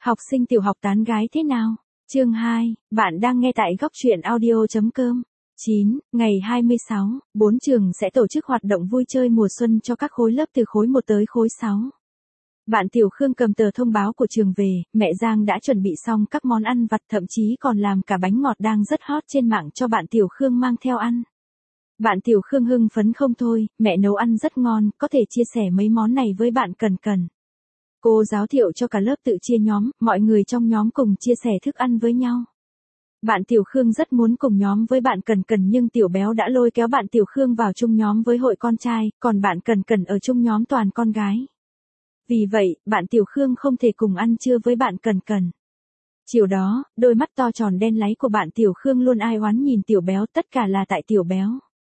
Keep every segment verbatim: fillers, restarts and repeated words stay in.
Học sinh tiểu học tán gái thế nào? Chương hai, bạn đang nghe tại góc truyện audio.com. chín, ngày hai mươi sáu, bốn trường sẽ tổ chức hoạt động vui chơi mùa xuân cho các khối lớp từ khối một tới khối sáu. Bạn Tiểu Khương cầm tờ thông báo của trường về, mẹ Giang đã chuẩn bị xong các món ăn vặt, thậm chí còn làm cả bánh ngọt đang rất hot trên mạng cho bạn Tiểu Khương mang theo ăn. Bạn Tiểu Khương hưng phấn không thôi, mẹ nấu ăn rất ngon, có thể chia sẻ mấy món này với bạn Cần Cần. Cô giáo Thiệu cho cả lớp tự chia nhóm, mọi người trong nhóm cùng chia sẻ thức ăn với nhau. Bạn Tiểu Khương rất muốn cùng nhóm với bạn Cần Cần nhưng Tiểu Béo đã lôi kéo bạn Tiểu Khương vào chung nhóm với hội con trai, còn bạn Cần Cần ở chung nhóm toàn con gái. Vì vậy, bạn Tiểu Khương không thể cùng ăn trưa với bạn Cần Cần. Chiều đó, đôi mắt to tròn đen láy của bạn Tiểu Khương luôn ai oán nhìn Tiểu Béo, tất cả là tại Tiểu Béo.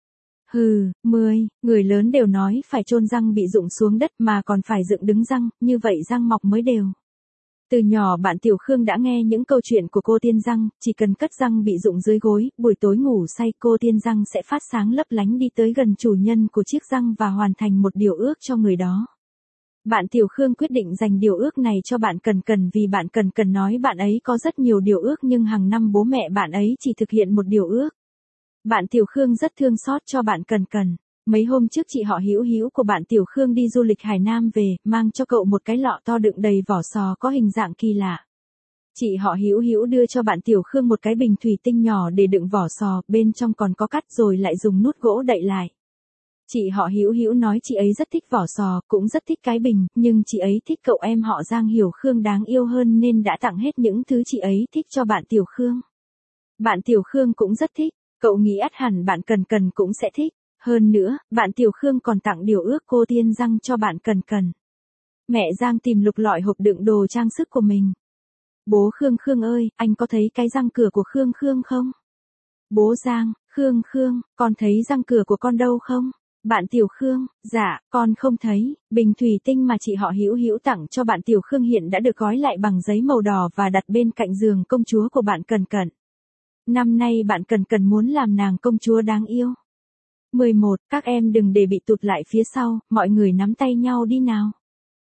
Hừ, mười, người lớn đều nói phải chôn răng bị rụng xuống đất mà còn phải dựng đứng răng, như vậy răng mọc mới đều. Từ nhỏ bạn Tiểu Khương đã nghe những câu chuyện của cô tiên răng, chỉ cần cất răng bị rụng dưới gối, buổi tối ngủ say cô tiên răng sẽ phát sáng lấp lánh đi tới gần chủ nhân của chiếc răng và hoàn thành một điều ước cho người đó. Bạn Tiểu Khương quyết định dành điều ước này cho bạn Cần Cần vì bạn Cần Cần nói bạn ấy có rất nhiều điều ước nhưng hàng năm bố mẹ bạn ấy chỉ thực hiện một điều ước. Bạn Tiểu Khương rất thương xót cho bạn Cần Cần. Mấy hôm trước chị họ Hữu Hữu của bạn Tiểu Khương đi du lịch Hải Nam về, mang cho cậu một cái lọ to đựng đầy vỏ sò có hình dạng kỳ lạ. Chị họ Hữu Hữu đưa cho bạn Tiểu Khương một cái bình thủy tinh nhỏ để đựng vỏ sò, bên trong còn có cắt rồi lại dùng nút gỗ đậy lại. Chị họ Hữu Hữu nói chị ấy rất thích vỏ sò, cũng rất thích cái bình, nhưng chị ấy thích cậu em họ Giang Hiểu Khương đáng yêu hơn nên đã tặng hết những thứ chị ấy thích cho bạn Tiểu Khương. Bạn Tiểu Khương cũng rất thích, cậu nghĩ ắt hẳn bạn Cần Cần cũng sẽ thích. Hơn nữa, bạn Tiểu Khương còn tặng điều ước cô tiên răng cho bạn Cần Cần. Mẹ Giang tìm lục lọi hộp đựng đồ trang sức của mình. Bố Khương Khương ơi, anh có thấy cái răng cửa của Khương Khương không? Bố Giang, Khương Khương, con thấy răng cửa của con đâu không? Bạn Tiểu Khương, dạ, con không thấy. Bình thủy tinh mà chị họ Hữu Hữu tặng cho bạn Tiểu Khương hiện đã được gói lại bằng giấy màu đỏ và đặt bên cạnh giường công chúa của bạn Cần Cần. Năm nay bạn Cần Cần muốn làm nàng công chúa đáng yêu. mười một, các em đừng để bị tụt lại phía sau, mọi người nắm tay nhau đi nào.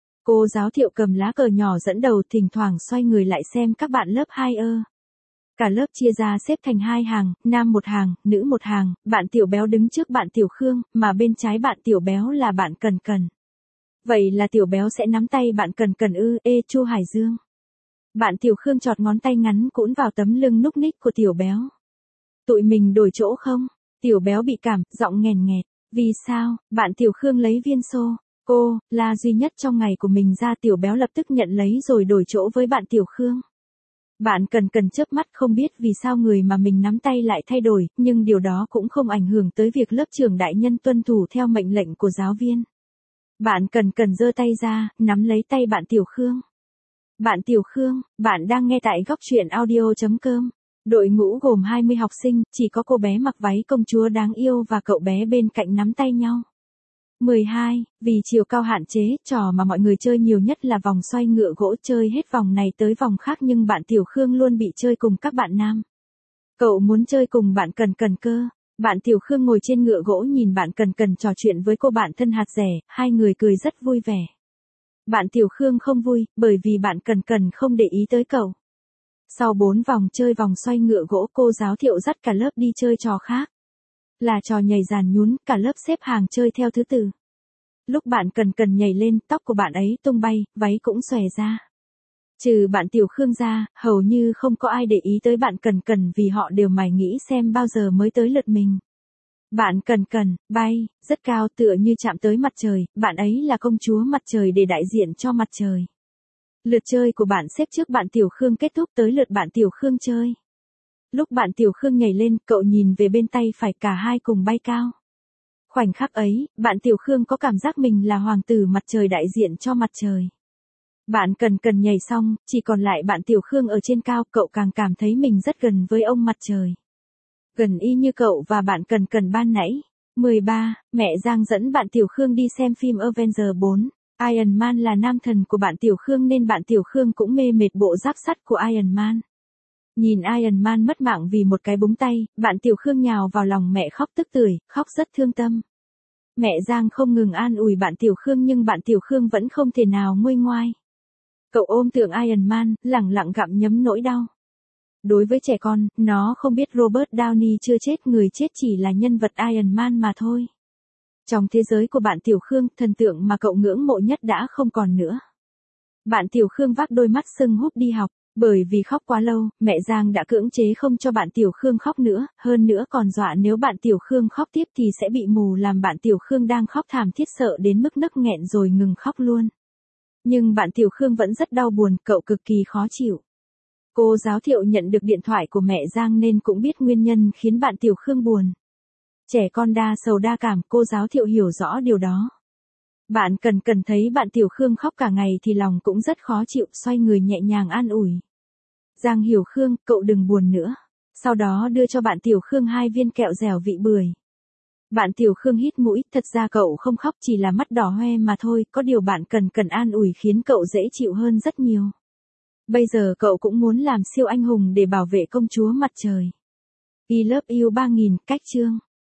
Cô giáo Thiệu cầm lá cờ nhỏ dẫn đầu, thỉnh thoảng xoay người lại xem các bạn lớp hai ơ. Cả lớp chia ra xếp thành hai hàng, nam một hàng, nữ một hàng, bạn Tiểu Béo đứng trước bạn Tiểu Khương, mà bên trái bạn Tiểu Béo là bạn Cần Cần. Vậy là Tiểu Béo sẽ nắm tay bạn Cần Cần ư? Ê Chu Hải Dương. Bạn Tiểu Khương chọt ngón tay ngắn cũn vào tấm lưng núc ních của Tiểu Béo. Tụi mình đổi chỗ không? Tiểu Béo bị cảm, giọng nghèn nghẹt. Vì sao? Bạn Tiểu Khương lấy viên xô. Cô, là duy nhất trong ngày của mình ra. Tiểu Béo lập tức nhận lấy rồi đổi chỗ với bạn Tiểu Khương. Bạn Cần Cần chớp mắt không biết vì sao người mà mình nắm tay lại thay đổi, nhưng điều đó cũng không ảnh hưởng tới việc lớp trưởng đại nhân tuân thủ theo mệnh lệnh của giáo viên. Bạn Cần Cần giơ tay ra, nắm lấy tay bạn Tiểu Khương. Bạn Tiểu Khương, bạn đang nghe tại góc truyện audio.com. Đội ngũ gồm hai mươi học sinh, chỉ có cô bé mặc váy công chúa đáng yêu và cậu bé bên cạnh nắm tay nhau. mười hai, vì chiều cao hạn chế, trò mà mọi người chơi nhiều nhất là vòng xoay ngựa gỗ, chơi hết vòng này tới vòng khác nhưng bạn Tiểu Khương luôn bị chơi cùng các bạn nam. Cậu muốn chơi cùng bạn Cần Cần cơ. Bạn Tiểu Khương ngồi trên ngựa gỗ nhìn bạn Cần Cần trò chuyện với cô bạn thân hạt rẻ, hai người cười rất vui vẻ. Bạn Tiểu Khương không vui, bởi vì bạn Cần Cần không để ý tới cậu. Sau bốn vòng chơi vòng xoay ngựa gỗ, cô giáo Thiệu dắt cả lớp đi chơi trò khác. Là trò nhảy giàn nhún, cả lớp xếp hàng chơi theo thứ tự. Lúc bạn Cần Cần nhảy lên, tóc của bạn ấy tung bay, váy cũng xòe ra. Trừ bạn Tiểu Khương ra, hầu như không có ai để ý tới bạn Cần Cần vì họ đều mải nghĩ xem bao giờ mới tới lượt mình. Bạn Cần Cần, bay, rất cao tựa như chạm tới mặt trời, bạn ấy là công chúa mặt trời để đại diện cho mặt trời. Lượt chơi của bạn xếp trước bạn Tiểu Khương kết thúc tới lượt bạn Tiểu Khương chơi. Lúc bạn Tiểu Khương nhảy lên, cậu nhìn về bên tay phải, cả hai cùng bay cao. Khoảnh khắc ấy, bạn Tiểu Khương có cảm giác mình là hoàng tử mặt trời đại diện cho mặt trời. Bạn Cần Cần nhảy xong, chỉ còn lại bạn Tiểu Khương ở trên cao, cậu càng cảm thấy mình rất gần với ông mặt trời. Gần y như cậu và bạn Cần Cần ban nãy. mười ba, mẹ Giang dẫn bạn Tiểu Khương đi xem phim Avengers bốn. Iron Man là nam thần của bạn Tiểu Khương nên bạn Tiểu Khương cũng mê mệt bộ giáp sắt của Iron Man. Nhìn Iron Man mất mạng vì một cái búng tay, bạn Tiểu Khương nhào vào lòng mẹ khóc tức tưởi, khóc rất thương tâm. Mẹ Giang không ngừng an ủi bạn Tiểu Khương nhưng bạn Tiểu Khương vẫn không thể nào nguôi ngoai. Cậu ôm tượng Iron Man, lẳng lặng gặm nhấm nỗi đau. Đối với trẻ con, nó không biết Robert Downey chưa chết, người chết chỉ là nhân vật Iron Man mà thôi. Trong thế giới của bạn Tiểu Khương, thần tượng mà cậu ngưỡng mộ nhất đã không còn nữa. Bạn Tiểu Khương vác đôi mắt sưng húp đi học, bởi vì khóc quá lâu, mẹ Giang đã cưỡng chế không cho bạn Tiểu Khương khóc nữa, hơn nữa còn dọa nếu bạn Tiểu Khương khóc tiếp thì sẽ bị mù, làm bạn Tiểu Khương đang khóc thảm thiết sợ đến mức nấc nghẹn rồi ngừng khóc luôn. Nhưng bạn Tiểu Khương vẫn rất đau buồn, cậu cực kỳ khó chịu. Cô giáo Thiệu nhận được điện thoại của mẹ Giang nên cũng biết nguyên nhân khiến bạn Tiểu Khương buồn. Trẻ con đa sầu đa cảm, cô giáo Thiệu hiểu rõ điều đó. Bạn cần cần thấy bạn Tiểu Khương khóc cả ngày thì lòng cũng rất khó chịu, xoay người nhẹ nhàng an ủi. Giang hiểu Khương, cậu đừng buồn nữa. Sau đó đưa cho bạn Tiểu Khương hai viên kẹo dẻo vị bưởi. Bạn Tiểu Khương hít mũi, thật ra cậu không khóc, chỉ là mắt đỏ hoe mà thôi, có điều bạn cần cần an ủi khiến cậu dễ chịu hơn rất nhiều. Bây giờ cậu cũng muốn làm siêu anh hùng để bảo vệ công chúa mặt trời. I love you ba nghìn, cách chương.